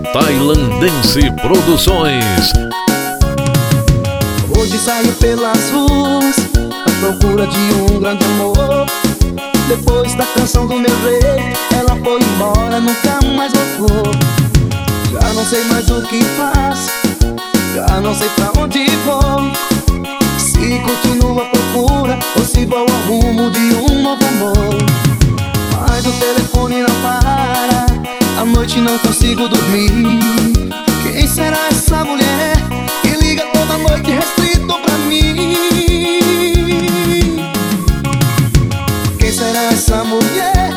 Tailandense Produções. Hoje saio pelas ruas à procura de um grande amor. Depois da canção do meu jeito, ela foi embora, nunca mais voltou. Já não sei mais o que faço, já não sei pra onde vou. Se continuo à procura ou se vou ao rumo de um novo amor. Mas o telefone não para, à noite não consigo dormir. Quem será essa mulher que liga toda noite restrito pra mim? Quem será essa mulher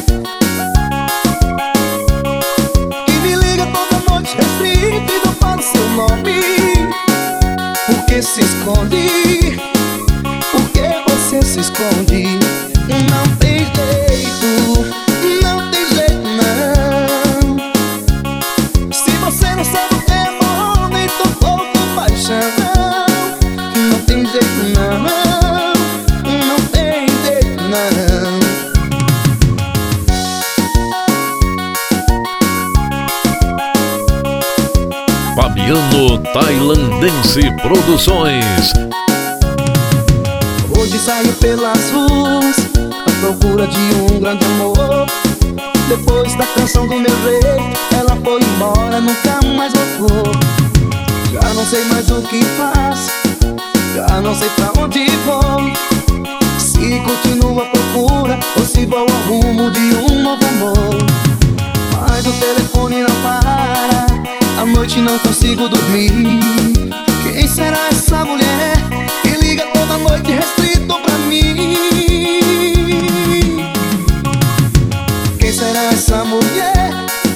que me liga toda noite restrito e não fala seu nome? Por que se esconde? Por que você se esconde? Não tem jeito, não tem jeito não. Se você não sabe o que é amor, nem tão pouco paixão. Não tem jeito não, não tem jeito não. Fabiano Tailandense Produções. Hoje saio pelas ruas à procura de um grande amor. Depois da canção do meu jeito, ela foi embora, nunca mais voltou. Já não sei mais o que faço, já não sei pra onde vou. Se continuo à procura ou se vou ao rumo de um novo amor. Mas o telefone não para, à noite não consigo dormir. Quem será essa mulher que liga toda noite restrito pra mim? Quem será essa mulher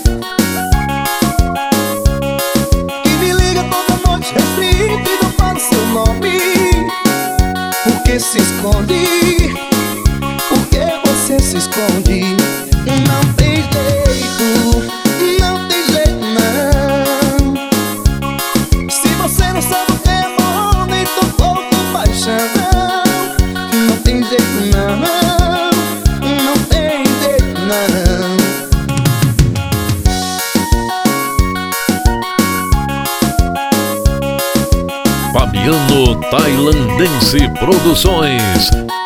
que me liga toda noite restrito e não fala seu nome? Por que se esconde? Por que você se esconde? Não tem jeito, não tem jeito não. Se você não sabe o que é amor, nem tão pouco paixão. Não tem jeito não, não tem jeito não. Fabiano Tailandense Produções.